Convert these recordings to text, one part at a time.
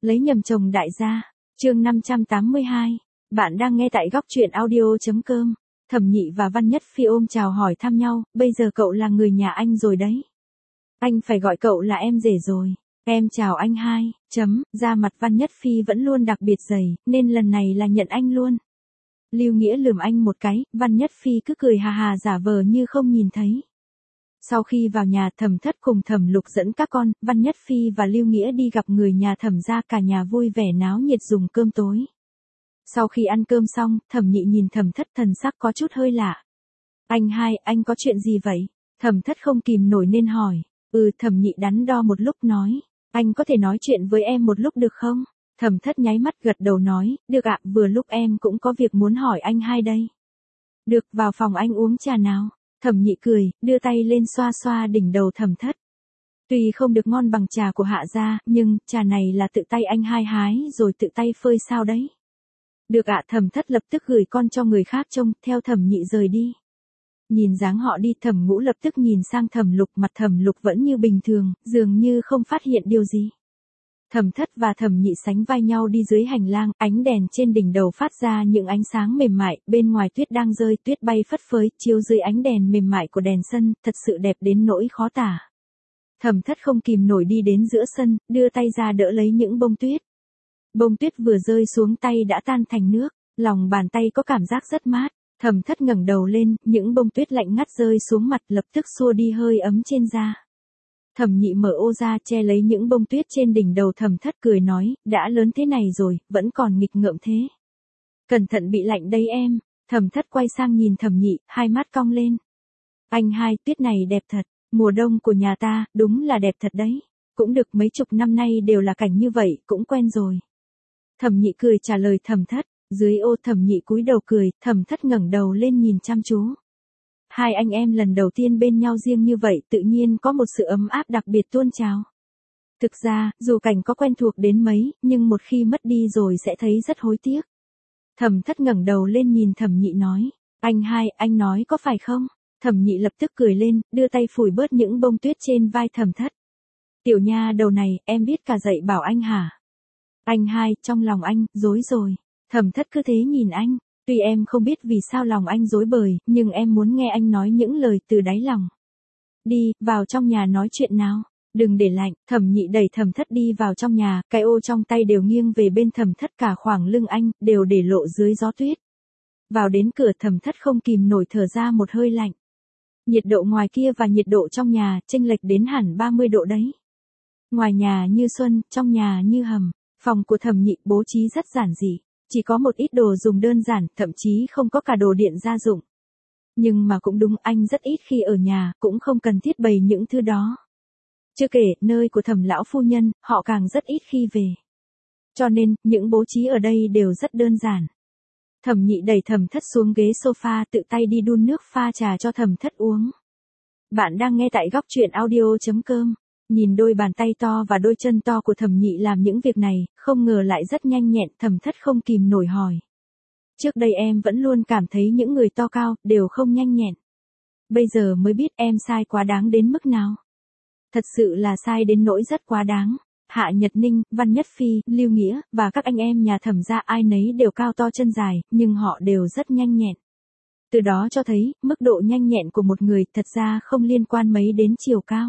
Lấy nhầm chồng đại gia. Chương 582. Bạn đang nghe tại góc truyện audio.com. Thẩm Nhị và Văn Nhất Phi ôm chào hỏi thăm nhau, bây giờ cậu là người nhà anh rồi đấy. Anh phải gọi cậu là em rể rồi. Em chào anh hai, da mặt Văn Nhất Phi vẫn luôn đặc biệt dày, nên lần này là nhận anh luôn. Lưu Nghĩa lườm anh một cái, Văn Nhất Phi cứ cười hà hà giả vờ như không nhìn thấy. Sau khi vào nhà, Thẩm Thất cùng Thẩm Lục dẫn các con, Văn Nhất Phi và Lưu Nghĩa đi gặp người nhà Thẩm gia, cả nhà vui vẻ náo nhiệt dùng cơm tối. Sau khi ăn cơm xong, Thẩm Nhị nhìn Thẩm Thất thần sắc có chút hơi lạ. Anh hai, anh có chuyện gì vậy? Thẩm Thất không kìm nổi nên hỏi. Thẩm Nhị đắn đo một lúc nói. Anh có thể nói chuyện với em một lúc được không? Thẩm Thất nháy mắt gật đầu nói, được ạ, vừa lúc em cũng có việc muốn hỏi anh hai đây. Được, vào phòng anh uống trà nào. Thẩm Nhị cười, đưa tay lên xoa xoa đỉnh đầu Thẩm Thất. Tuy không được ngon bằng trà của Hạ gia, nhưng trà này là tự tay anh hai hái rồi tự tay phơi sao đấy. Được ạ, Thẩm Thất lập tức gửi con cho người khác trông, theo Thẩm Nhị rời đi. Nhìn dáng họ đi, Thẩm Ngũ lập tức nhìn sang Thẩm Lục, mặt Thẩm Lục vẫn như bình thường, dường như không phát hiện điều gì. Thẩm Thất và Thẩm Nhị sánh vai nhau đi dưới hành lang, ánh đèn trên đỉnh đầu phát ra những ánh sáng mềm mại, bên ngoài tuyết đang rơi, tuyết bay phất phới, chiếu dưới ánh đèn mềm mại của đèn sân, thật sự đẹp đến nỗi khó tả. Thẩm Thất không kìm nổi đi đến giữa sân, đưa tay ra đỡ lấy những bông tuyết. Bông tuyết vừa rơi xuống tay đã tan thành nước, lòng bàn tay có cảm giác rất mát. Thẩm Thất ngẩng đầu lên, những bông tuyết lạnh ngắt rơi xuống mặt lập tức xua đi hơi ấm trên da. Thẩm Nhị mở ô ra che lấy những bông tuyết trên đỉnh đầu. Thẩm Thất cười nói, đã lớn thế này rồi, vẫn còn nghịch ngợm thế. Cẩn thận bị lạnh đây em. Thẩm Thất quay sang nhìn Thẩm Nhị, hai mắt cong lên. Anh hai, tuyết này đẹp thật, mùa đông của nhà ta, đúng là đẹp thật đấy. Cũng được, mấy chục năm nay đều là cảnh như vậy, cũng quen rồi. Thẩm Nhị cười trả lời Thẩm Thất. Dưới ô, Thẩm Nhị cúi đầu cười, Thẩm Thất ngẩng đầu lên nhìn chăm chú. Hai anh em lần đầu tiên bên nhau riêng như vậy, tự nhiên có một sự ấm áp đặc biệt tuôn trào. Thực ra, dù cảnh có quen thuộc đến mấy, nhưng một khi mất đi rồi sẽ thấy rất hối tiếc. Thẩm Thất ngẩng đầu lên nhìn Thẩm Nhị nói, anh hai, anh nói có phải không? Thẩm Nhị lập tức cười lên, đưa tay phủi bớt những bông tuyết trên vai Thẩm Thất. Tiểu nha đầu này, em biết cả dạy bảo anh hả? Anh hai, trong lòng anh, rối rồi. Thẩm Thất cứ thế nhìn anh, tuy em không biết vì sao lòng anh rối bời, nhưng em muốn nghe anh nói những lời từ đáy lòng. Đi, vào trong nhà nói chuyện nào, đừng để lạnh. Thẩm Nhị đẩy Thẩm Thất đi vào trong nhà, cái ô trong tay đều nghiêng về bên Thẩm Thất, cả khoảng lưng anh, đều để lộ dưới gió tuyết. Vào đến cửa, Thẩm Thất không kìm nổi thở ra một hơi lạnh. Nhiệt độ ngoài kia và nhiệt độ trong nhà, chênh lệch đến hẳn 30 độ đấy. Ngoài nhà như xuân, trong nhà như hầm. Phòng của Thẩm Nhị bố trí rất giản dị. Chỉ có một ít đồ dùng đơn giản, thậm chí không có cả đồ điện gia dụng. Nhưng mà cũng đúng, anh rất ít khi ở nhà, cũng không cần thiết bày những thứ đó. Chưa kể, nơi của Thẩm lão phu nhân, họ càng rất ít khi về. Cho nên, những bố trí ở đây đều rất đơn giản. Thẩm Nhị đẩy Thẩm Thất xuống ghế sofa, tự tay đi đun nước pha trà cho Thẩm Thất uống. Bạn đang nghe tại góc truyện audio.com. Nhìn đôi bàn tay to và đôi chân to của Thẩm Nhị làm những việc này, không ngờ lại rất nhanh nhẹn. Thẩm Thất không kìm nổi hỏi. Trước đây em vẫn luôn cảm thấy những người to cao, đều không nhanh nhẹn. Bây giờ mới biết em sai quá đáng đến mức nào. Thật sự là sai đến nỗi rất quá đáng. Hạ Nhật Ninh, Văn Nhất Phi, Lưu Nghĩa, và các anh em nhà Thẩm gia ai nấy đều cao to chân dài, nhưng họ đều rất nhanh nhẹn. Từ đó cho thấy, mức độ nhanh nhẹn của một người thật ra không liên quan mấy đến chiều cao.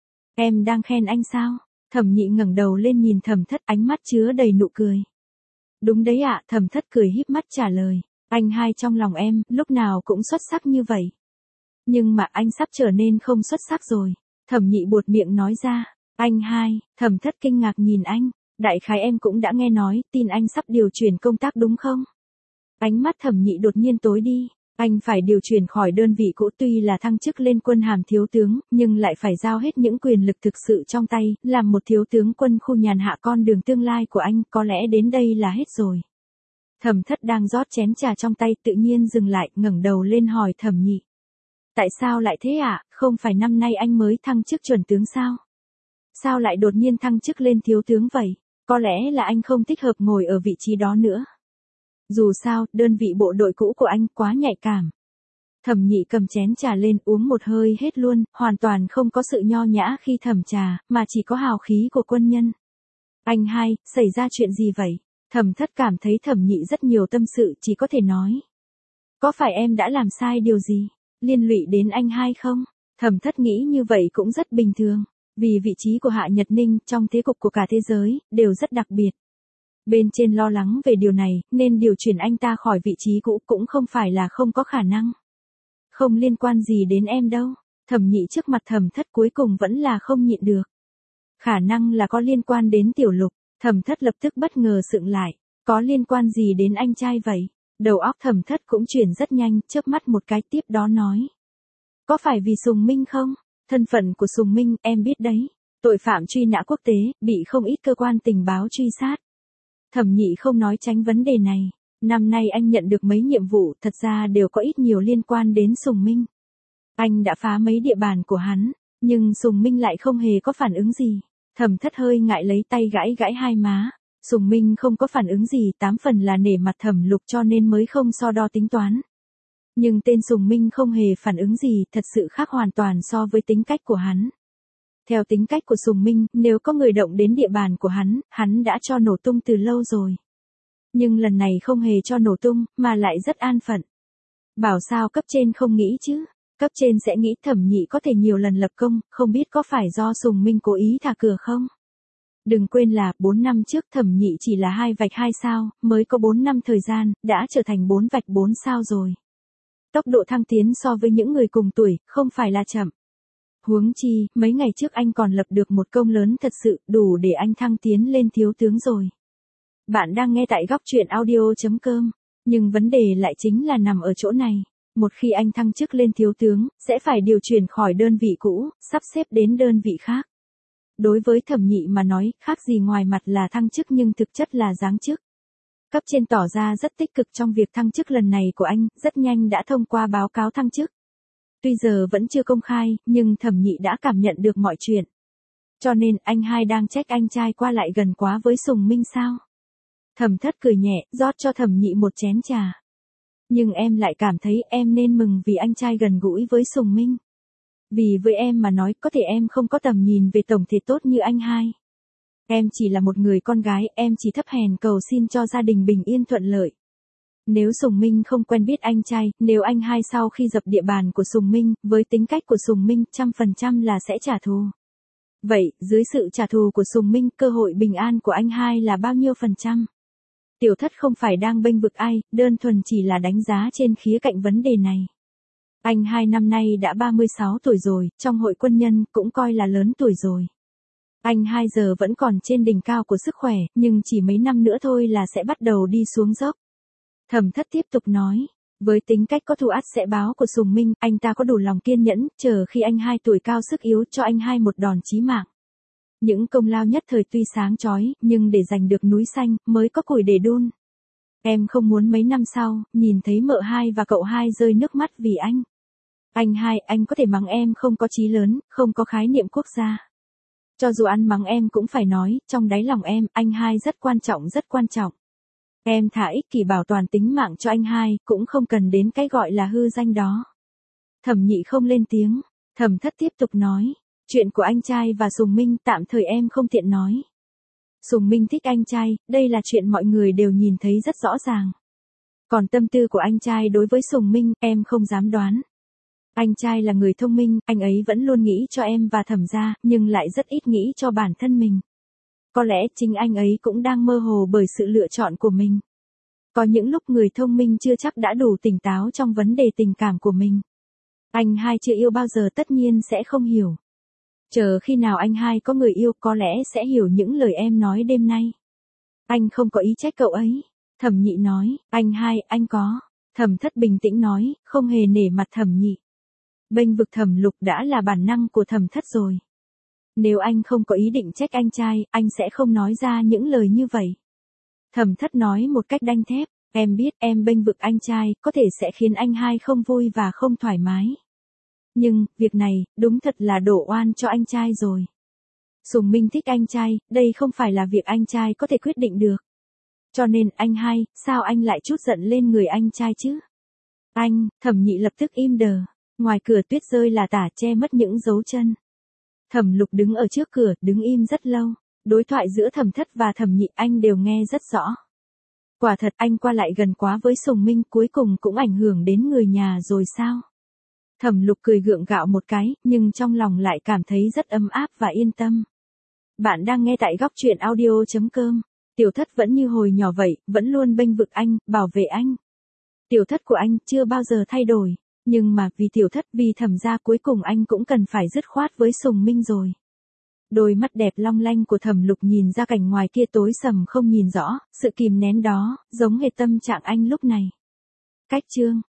Em đang khen anh sao? Thẩm Nhị ngẩng đầu lên nhìn Thẩm Thất, ánh mắt chứa đầy nụ cười. Đúng đấy ạ, Thẩm Thất cười híp mắt trả lời. Anh hai trong lòng em, lúc nào cũng xuất sắc như vậy. Nhưng mà anh sắp trở nên không xuất sắc rồi. Thẩm Nhị buột miệng nói ra. Anh hai, Thẩm Thất kinh ngạc nhìn anh. Đại khái em cũng đã nghe nói, tin anh sắp điều chuyển công tác đúng không? Ánh mắt Thẩm Nhị đột nhiên tối đi. Anh phải điều chuyển khỏi đơn vị cũ, tuy là thăng chức lên quân hàm thiếu tướng, nhưng lại phải giao hết những quyền lực thực sự trong tay, làm một thiếu tướng quân khu nhàn hạ. Con đường tương lai của anh có lẽ đến đây là hết rồi. Thẩm Thất đang rót chén trà trong tay tự nhiên dừng lại, ngẩng đầu lên hỏi Thẩm Nhị. Tại sao lại thế ạ? Không phải năm nay anh mới thăng chức chuẩn tướng sao? Sao lại đột nhiên thăng chức lên thiếu tướng vậy? Có lẽ là anh không thích hợp ngồi ở vị trí đó nữa. Dù sao, đơn vị bộ đội cũ của anh quá nhạy cảm. Thẩm Nhị cầm chén trà lên uống một hơi hết luôn, hoàn toàn không có sự nho nhã khi thẩm trà, mà chỉ có hào khí của quân nhân. Anh hai, xảy ra chuyện gì vậy? Thẩm thất cảm thấy thẩm nhị rất nhiều tâm sự chỉ có thể nói. Có phải em đã làm sai điều gì? Liên lụy đến anh hai không? Thẩm thất nghĩ như vậy cũng rất bình thường. Vì vị trí của Hạ Nhật Ninh trong thế cục của cả thế giới, đều rất đặc biệt. Bên trên lo lắng về điều này, nên điều chuyển anh ta khỏi vị trí cũ cũng không phải là không có khả năng. Không liên quan gì đến em đâu. Thẩm nhị trước mặt thẩm thất cuối cùng vẫn là không nhịn được. Khả năng là có liên quan đến Tiểu Lục. Thẩm thất lập tức bất ngờ sượng lại. Có liên quan gì đến anh trai vậy? Đầu óc thẩm thất cũng chuyển rất nhanh, chớp mắt một cái tiếp đó nói. Có phải vì Sùng Minh không? Thân phận của Sùng Minh em biết đấy. Tội phạm truy nã quốc tế, bị không ít cơ quan tình báo truy sát. Thẩm nhị không nói tránh vấn đề này. Năm nay anh nhận được mấy nhiệm vụ thật ra đều có ít nhiều liên quan đến Sùng Minh. Anh đã phá mấy địa bàn của hắn, nhưng Sùng Minh lại không hề có phản ứng gì. Thẩm thất hơi ngại lấy tay gãi gãi hai má. Sùng Minh không có phản ứng gì, 8 phần là nể mặt Thẩm Lục cho nên mới không so đo tính toán. Nhưng tên Sùng Minh không hề phản ứng gì, thật sự khác hoàn toàn so với tính cách của hắn. Theo tính cách của Sùng Minh, nếu có người động đến địa bàn của hắn đã cho nổ tung từ lâu rồi. Nhưng lần này không hề cho nổ tung, mà lại rất an phận. Bảo sao cấp trên không nghĩ chứ? Cấp trên sẽ nghĩ thẩm nhị có thể nhiều lần lập công, không biết có phải do Sùng Minh cố ý thả cửa không? Đừng quên là 4 năm trước thẩm nhị chỉ là 2 vạch 2 sao, mới có 4 năm thời gian, đã trở thành 4 vạch 4 sao rồi. Tốc độ thăng tiến so với những người cùng tuổi, không phải là chậm. Huống chi, mấy ngày trước anh còn lập được một công lớn thật sự, đủ để anh thăng tiến lên thiếu tướng rồi. Bạn đang nghe tại góc truyện audio.com, nhưng vấn đề lại chính là nằm ở chỗ này. Một khi anh thăng chức lên thiếu tướng, sẽ phải điều chuyển khỏi đơn vị cũ, sắp xếp đến đơn vị khác. Đối với thẩm nhị mà nói, khác gì ngoài mặt là thăng chức nhưng thực chất là giáng chức. Cấp trên tỏ ra rất tích cực trong việc thăng chức lần này của anh, rất nhanh đã thông qua báo cáo thăng chức. Tuy giờ vẫn chưa công khai, nhưng thẩm nhị đã cảm nhận được mọi chuyện. Cho nên anh hai đang trách anh trai qua lại gần quá với Sùng Minh sao? Thẩm thất cười nhẹ, rót cho thẩm nhị một chén trà. Nhưng em lại cảm thấy em nên mừng vì anh trai gần gũi với Sùng Minh. Vì với em mà nói có thể em không có tầm nhìn về tổng thể tốt như anh hai. Em chỉ là một người con gái, em chỉ thấp hèn cầu xin cho gia đình bình yên thuận lợi. Nếu Sùng Minh không quen biết anh trai, nếu anh hai sau khi dập địa bàn của Sùng Minh, với tính cách của Sùng Minh 100% là sẽ trả thù. Vậy, dưới sự trả thù của Sùng Minh, cơ hội bình an của anh hai là bao nhiêu %? Tiểu thất không phải đang bênh vực ai, đơn thuần chỉ là đánh giá trên khía cạnh vấn đề này. Anh hai năm nay đã 36 tuổi rồi, trong hội quân nhân cũng coi là lớn tuổi rồi. Anh hai giờ vẫn còn trên đỉnh cao của sức khỏe, nhưng chỉ mấy năm nữa thôi là sẽ bắt đầu đi xuống dốc. Thẩm thất tiếp tục nói, với tính cách có thù ắt sẽ báo của Sùng Minh, anh ta có đủ lòng kiên nhẫn, chờ khi anh hai tuổi cao sức yếu cho anh hai một đòn chí mạng. Những công lao nhất thời tuy sáng chói, nhưng để giành được núi xanh, mới có củi để đun. Em không muốn mấy năm sau, nhìn thấy mợ hai và cậu hai rơi nước mắt vì anh. Anh hai, anh có thể mắng em không có chí lớn, không có khái niệm quốc gia. Cho dù ăn mắng em cũng phải nói, trong đáy lòng em, anh hai rất quan trọng rất quan trọng. Em thả ích kỷ bảo toàn tính mạng cho anh hai, cũng không cần đến cái gọi là hư danh đó. Thẩm nhị không lên tiếng, thẩm thất tiếp tục nói, chuyện của anh trai và Sùng Minh tạm thời em không tiện nói. Sùng Minh thích anh trai, đây là chuyện mọi người đều nhìn thấy rất rõ ràng. Còn tâm tư của anh trai đối với Sùng Minh, em không dám đoán. Anh trai là người thông minh, anh ấy vẫn luôn nghĩ cho em và Thẩm gia, nhưng lại rất ít nghĩ cho bản thân mình. Có lẽ chính anh ấy cũng đang mơ hồ bởi sự lựa chọn của mình. Có những lúc người thông minh chưa chắc đã đủ tỉnh táo trong vấn đề tình cảm của mình. Anh hai chưa yêu bao giờ tất nhiên sẽ không hiểu. Chờ khi nào anh hai có người yêu có lẽ sẽ hiểu những lời em nói đêm nay. Anh không có ý trách cậu ấy. Thẩm nhị nói, anh hai, anh có. Thẩm thất bình tĩnh nói, không hề nể mặt thẩm nhị. Bênh vực Thẩm Lục đã là bản năng của thẩm thất rồi. Nếu anh không có ý định trách anh trai, anh sẽ không nói ra những lời như vậy. Thẩm thất nói một cách đanh thép, em biết em bênh vực anh trai, có thể sẽ khiến anh hai không vui và không thoải mái. Nhưng, việc này, đúng thật là đổ oan cho anh trai rồi. Sùng Minh thích anh trai, đây không phải là việc anh trai có thể quyết định được. Cho nên, anh hai, sao anh lại trút giận lên người anh trai chứ? Anh, Thẩm nhị lập tức im đờ, ngoài cửa tuyết rơi là tả che mất những dấu chân. Thẩm Lục đứng ở trước cửa, đứng im rất lâu. Đối thoại giữa Thẩm Thất và Thẩm Nhị anh đều nghe rất rõ. Quả thật anh qua lại gần quá với Sùng Minh cuối cùng cũng ảnh hưởng đến người nhà rồi sao? Thẩm Lục cười gượng gạo một cái, nhưng trong lòng lại cảm thấy rất ấm áp và yên tâm. Bạn đang nghe tại góc truyện audio.com. Tiểu Thất vẫn như hồi nhỏ vậy, vẫn luôn bênh vực anh, bảo vệ anh. Tiểu Thất của anh chưa bao giờ thay đổi, nhưng mà vì Tiểu Thất, vì Thẩm gia cuối cùng anh cũng cần phải dứt khoát với Sùng Minh rồi. Đôi mắt đẹp long lanh của Thẩm Lục nhìn ra cảnh ngoài kia tối sầm không nhìn rõ, sự kìm nén đó, giống hệt tâm trạng anh lúc này. Cách chương